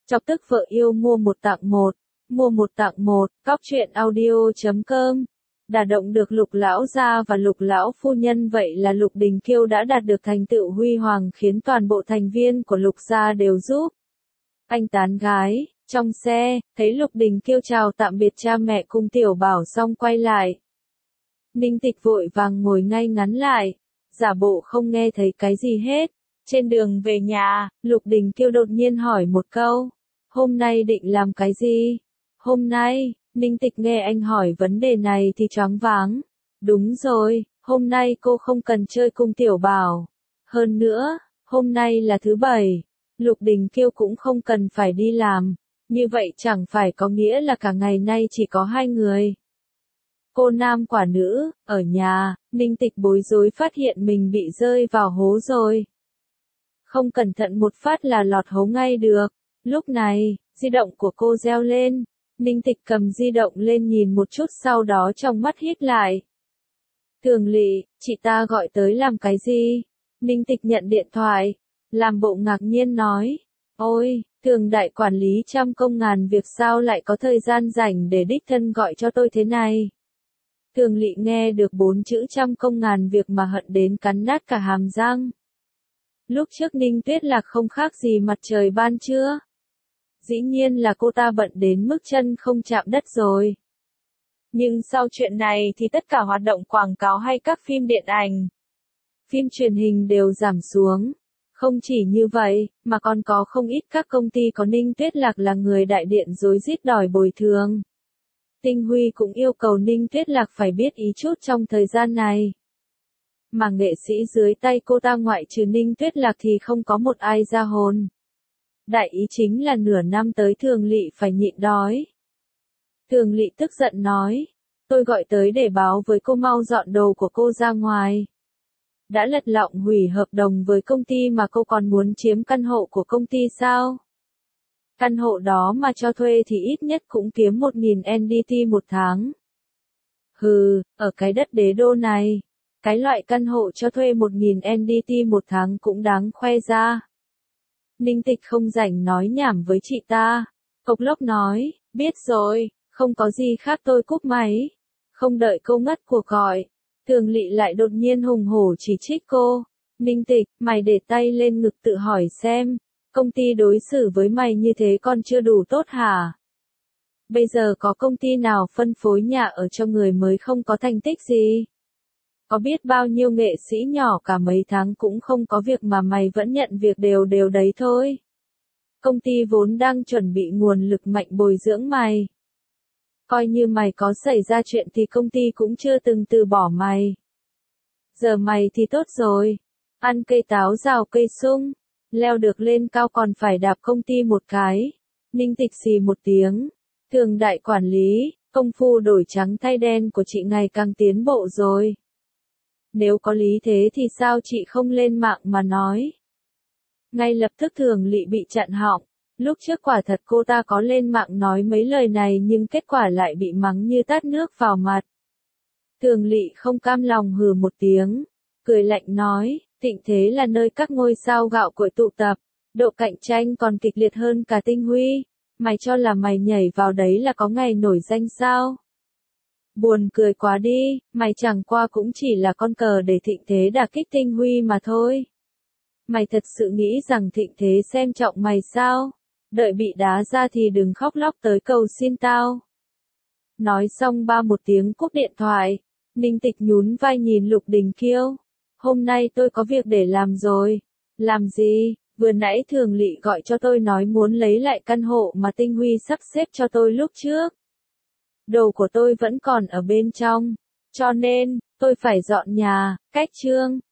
Chọc tức vợ yêu mua một tặng một. Mua một tặng một, cóc truyện audio.com. Đả động được Lục lão gia và Lục lão phu nhân, vậy là Lục Đình Kiêu đã đạt được thành tựu huy hoàng khiến toàn bộ thành viên của Lục gia đều giúp anh tán gái. Trong xe, thấy Lục Đình Kiêu chào tạm biệt cha mẹ cùng Tiểu Bảo xong quay lại. Ninh Tịch vội vàng ngồi ngay ngắn lại, giả bộ không nghe thấy cái gì hết. Trên đường về nhà, Lục Đình Kiêu đột nhiên hỏi một câu, hôm nay định làm cái gì? Hôm nay, Ninh Tịch nghe anh hỏi vấn đề này thì choáng váng. Đúng rồi, hôm nay cô không cần chơi cùng Tiểu Bảo. Hơn nữa, hôm nay là thứ Bảy, Lục Đình Kiêu cũng không cần phải đi làm. Như vậy chẳng phải có nghĩa là cả ngày nay chỉ có hai người. Cô nam quả nữ, ở nhà, Ninh Tịch bối rối phát hiện mình bị rơi vào hố rồi. Không cẩn thận một phát là lọt hố ngay được. Lúc này, di động của cô reo lên. Ninh Tịch cầm di động lên nhìn một chút, sau đó trong mắt híp lại. Thường Lị, chị ta gọi tới làm cái gì? Ninh Tịch nhận điện thoại, làm bộ ngạc nhiên nói. Ôi, Thường đại quản lý trăm công ngàn việc sao lại có thời gian rảnh để đích thân gọi cho tôi thế này? Thường Lị nghe được 4 chữ trăm công ngàn việc mà hận đến cắn nát cả hàm răng. Lúc trước Ninh Tuyết Lạc không khác gì mặt trời ban trưa. Dĩ nhiên là cô ta bận đến mức chân không chạm đất rồi. Nhưng sau chuyện này thì tất cả hoạt động quảng cáo hay các phim điện ảnh, phim truyền hình đều giảm xuống. Không chỉ như vậy, mà còn có không ít các công ty có Ninh Tuyết Lạc là người đại diện rối rít đòi bồi thường. Tinh Huy cũng yêu cầu Ninh Tuyết Lạc phải biết ý chút trong thời gian này. Mà nghệ sĩ dưới tay cô ta ngoại trừ Ninh Tuyết Lạc thì không có một ai ra hồn. Đại ý chính là nửa năm tới Thường Lị phải nhịn đói. Thường Lị tức giận nói, tôi gọi tới để báo với cô mau dọn đồ của cô ra ngoài. Đã lật lọng hủy hợp đồng với công ty mà cô còn muốn chiếm căn hộ của công ty sao? Căn hộ đó mà cho thuê thì ít nhất cũng kiếm 1.000 NDT một tháng. Hừ, ở cái đất đế đô này, cái loại căn hộ cho thuê 1.000 NDT một tháng cũng đáng khoe ra. Ninh Tịch không rảnh nói nhảm với chị ta. Cộc lốc nói, biết rồi, không có gì khác tôi cúp máy. Không đợi cô ngắt cuộc gọi, Thường Lị lại đột nhiên hùng hổ chỉ trích cô. Ninh Tịch, mày để tay lên ngực tự hỏi xem, công ty đối xử với mày như thế còn chưa đủ tốt hả? Bây giờ có công ty nào phân phối nhà ở cho người mới không có thành tích gì? Có biết bao nhiêu nghệ sĩ nhỏ cả mấy tháng cũng không có việc mà mày vẫn nhận việc đều đều đấy thôi. Công ty vốn đang chuẩn bị nguồn lực mạnh bồi dưỡng mày. Coi như mày có xảy ra chuyện thì công ty cũng chưa từng từ bỏ mày. Giờ mày thì tốt rồi. Ăn cây táo rào cây sung. Leo được lên cao còn phải đạp công ty một cái. Ninh Tịch xì một tiếng. Thường đại quản lý, công phu đổi trắng thay đen của chị ngày càng tiến bộ rồi. Nếu có lý thế thì sao chị không lên mạng mà nói? Ngay lập tức Thường Lị bị chặn họng. Lúc trước quả thật cô ta có lên mạng nói mấy lời này nhưng kết quả lại bị mắng như tát nước vào mặt. Thường Lị không cam lòng hừ một tiếng, cười lạnh nói, Thịnh Thế là nơi các ngôi sao gạo cội tụ tập, độ cạnh tranh còn kịch liệt hơn cả Tinh Huy. Mày cho là mày nhảy vào đấy là có ngày nổi danh sao? Buồn cười quá đi, mày chẳng qua cũng chỉ là con cờ để Thịnh Thế đả kích Tinh Huy mà thôi. Mày thật sự nghĩ rằng Thịnh Thế xem trọng mày sao? Đợi bị đá ra thì đừng khóc lóc tới cầu xin tao. Nói xong ba một tiếng cúp điện thoại, Ninh Tịch nhún vai nhìn Lục Đình Kiêu. Hôm nay tôi có việc để làm rồi. Làm gì? Vừa nãy Thường Lị gọi cho tôi nói muốn lấy lại căn hộ mà Tinh Huy sắp xếp cho tôi lúc trước. Đồ của tôi vẫn còn ở bên trong, cho nên, tôi phải dọn nhà, cách chương.